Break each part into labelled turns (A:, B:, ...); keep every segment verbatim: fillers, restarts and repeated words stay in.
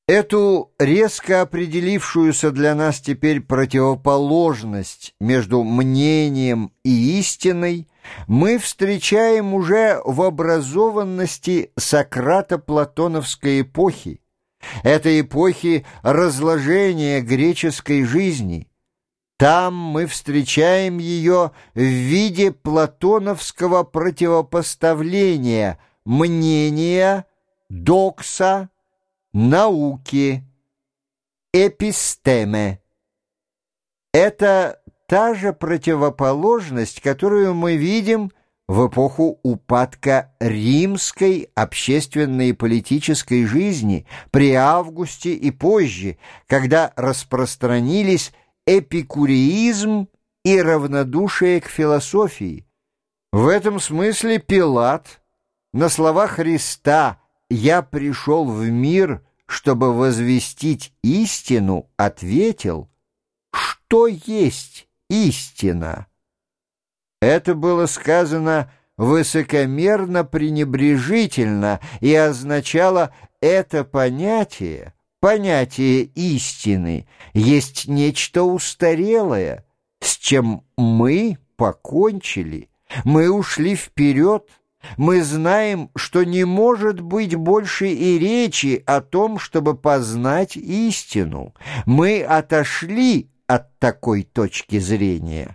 A: Эту резко определившуюся для нас теперь противоположность между мнением и истиной мы встречаем уже в образованности Сократо-платоновской эпохи, этой эпохи разложения греческой жизни. Там мы встречаем ее в виде платоновского противопоставления мнения, докса, науки, эпистеме. Это та же противоположность, которую мы видим в эпоху упадка римской общественной и политической жизни при Августе и позже, когда распространились эпикуреизм и равнодушие к философии. В этом смысле Пилат на слова Христа «Я пришел в мир, чтобы возвестить истину», ответил: что есть истина? Это было сказано высокомерно-пренебрежительно и означало: это понятие, понятие истины, есть нечто устарелое, с чем мы покончили, мы ушли вперед. Мы знаем, что не может быть больше и речи о том, чтобы познать истину. Мы отошли от такой точки зрения.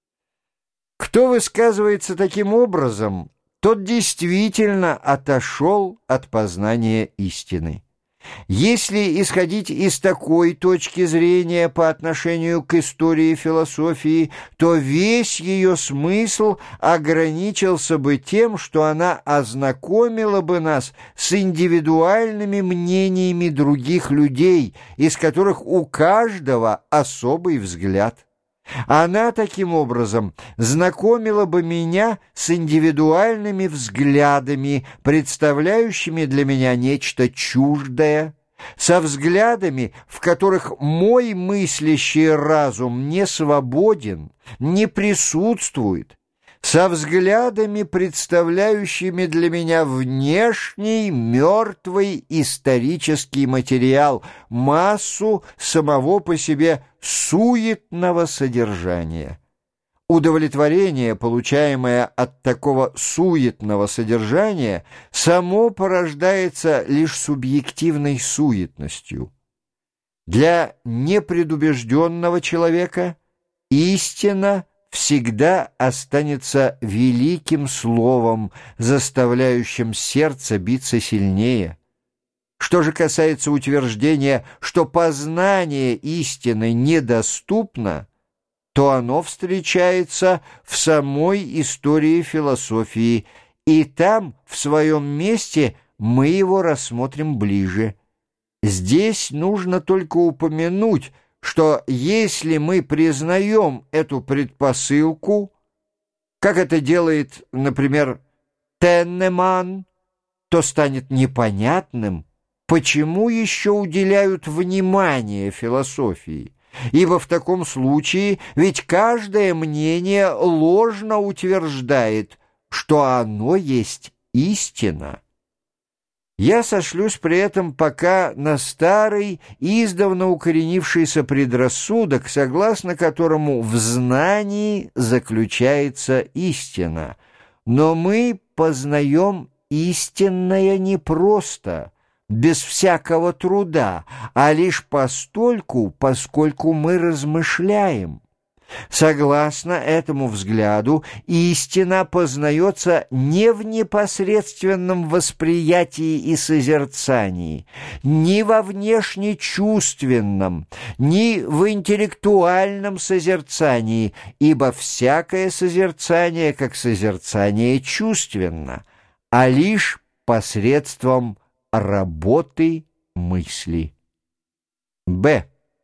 A: Кто высказывается таким образом, тот действительно отошел от познания истины. Если исходить из такой точки зрения по отношению к истории философии, то весь ее смысл ограничился бы тем, что она ознакомила бы нас с индивидуальными мнениями других людей, из которых у каждого особый взгляд. Она таким образом знакомила бы меня с индивидуальными взглядами, представляющими для меня нечто чуждое, со взглядами, в которых мой мыслящий разум не свободен, не присутствует, со взглядами, представляющими для меня внешний, мертвый исторический материал, массу самого по себе суетного содержания. Удовлетворение, получаемое от такого суетного содержания, само порождается лишь субъективной суетностью. Для непредубежденного человека истина всегда останется великим словом, заставляющим сердце биться сильнее. Что же касается утверждения, что познание истины недоступно, то оно встречается в самой истории философии, и там, в своем месте, мы его рассмотрим ближе. Здесь нужно только упомянуть, что если мы признаем эту предпосылку, как это делает, например, Теннеман, то станет непонятным, почему еще уделяют внимание философии, ибо в таком случае ведь каждое мнение ложно утверждает, что оно есть истина. Я сошлюсь при этом пока на старый, издавна укоренившийся предрассудок, согласно которому в знании заключается истина. Но мы познаем истинное не просто, без всякого труда, а лишь постольку, поскольку мы размышляем. Согласно этому взгляду, истина познается не в непосредственном восприятии и созерцании, ни во внешнечувственном, ни в интеллектуальном созерцании, ибо всякое созерцание, как созерцание, чувственно, а лишь посредством работы мысли. Б.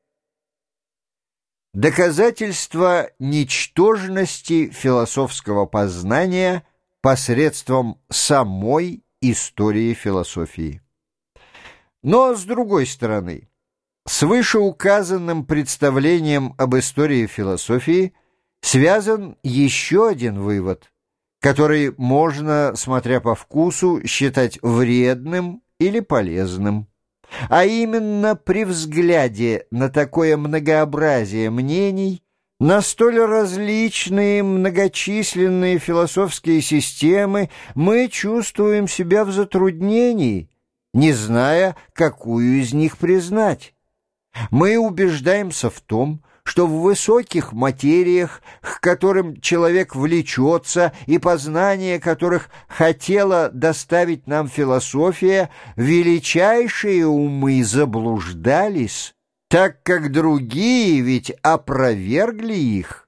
A: Доказательство ничтожности философского познания посредством самой истории философии. Но, с другой стороны, с вышеуказанным представлением об истории философии связан еще один вывод, который можно, смотря по вкусу, считать вредным или полезным. А именно при взгляде на такое многообразие мнений, на столь различные многочисленные философские системы, мы чувствуем себя в затруднении, не зная, какую из них признать. Мы убеждаемся в том, что в высоких материях, к которым человек влечется и познание которых хотела доставить нам философия, величайшие умы заблуждались, так как другие ведь опровергли их.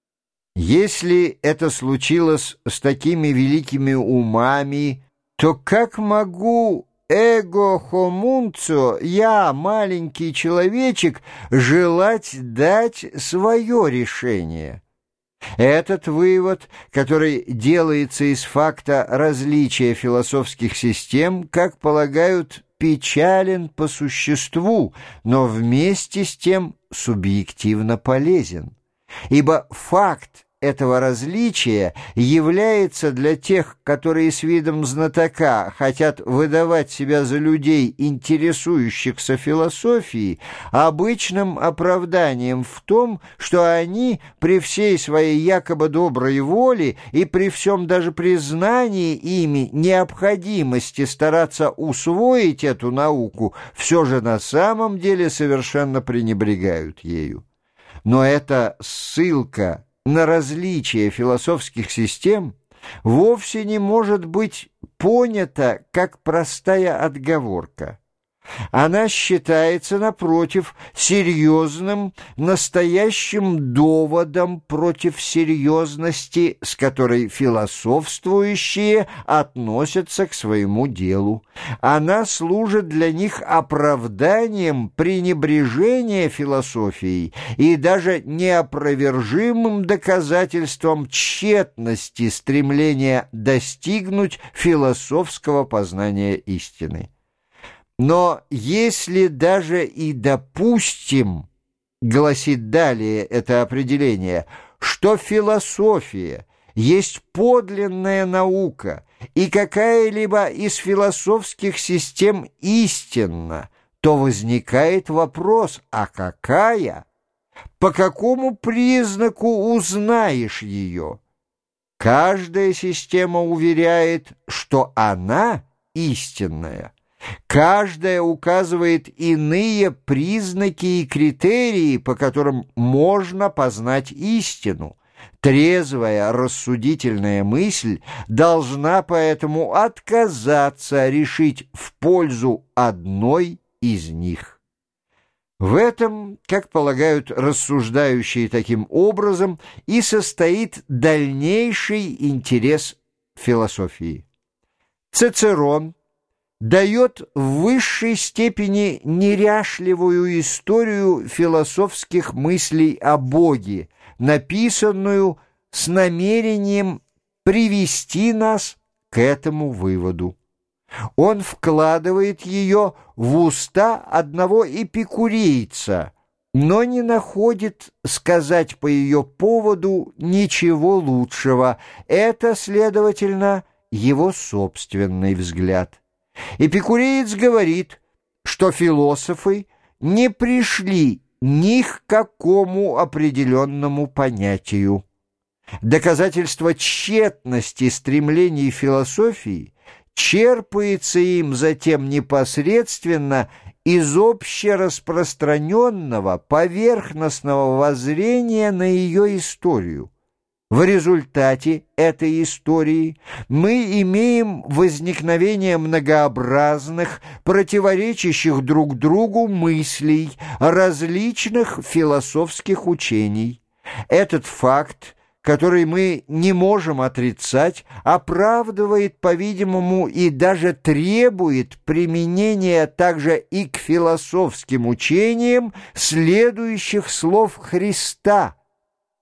A: Если это случилось с такими великими умами, то как могу эго хомунцо, я, маленький человечек, желать дать свое решение? Этот вывод, который делается из факта различия философских систем, как полагают, печален по существу, но вместе с тем субъективно полезен. Ибо факт этого различия является для тех, которые с видом знатока хотят выдавать себя за людей, интересующихся философией, обычным оправданием в том, что они при всей своей якобы доброй воле и при всем даже признании ими необходимости стараться усвоить эту науку, все же на самом деле совершенно пренебрегают ею. Но эта ссылка на различие философских систем вовсе не может быть понята как простая отговорка. Она считается, напротив, серьезным, настоящим доводом против серьезности, с которой философствующие относятся к своему делу. Она служит для них оправданием пренебрежения философией и даже неопровержимым доказательством тщетности стремления достигнуть философского познания истины. Но если даже и допустим, гласит далее это определение, что философия есть подлинная наука, и какая-либо из философских систем истинна, то возникает вопрос, а какая? По какому признаку узнаешь ее? Каждая система уверяет, что она истинная. Каждая указывает иные признаки и критерии, по которым можно познать истину. Трезвая рассудительная мысль должна поэтому отказаться решить в пользу одной из них. В этом, как полагают рассуждающие таким образом, и состоит дальнейший интерес философии. Цицерон дает в высшей степени неряшливую историю философских мыслей о Боге, написанную с намерением привести нас к этому выводу. Он вкладывает ее в уста одного эпикурейца, но не находит сказать по ее поводу ничего лучшего. Это, следовательно, его собственный взгляд. Эпикуреец говорит, что философы не пришли ни к какому определенному понятию. Доказательство тщетности стремлений философии черпается им затем непосредственно из общераспространенного поверхностного воззрения на ее историю. В результате этой истории мы имеем возникновение многообразных, противоречащих друг другу мыслей, различных философских учений. Этот факт, который мы не можем отрицать, оправдывает, по-видимому, и даже требует применения также и к философским учениям следующих слов Христа,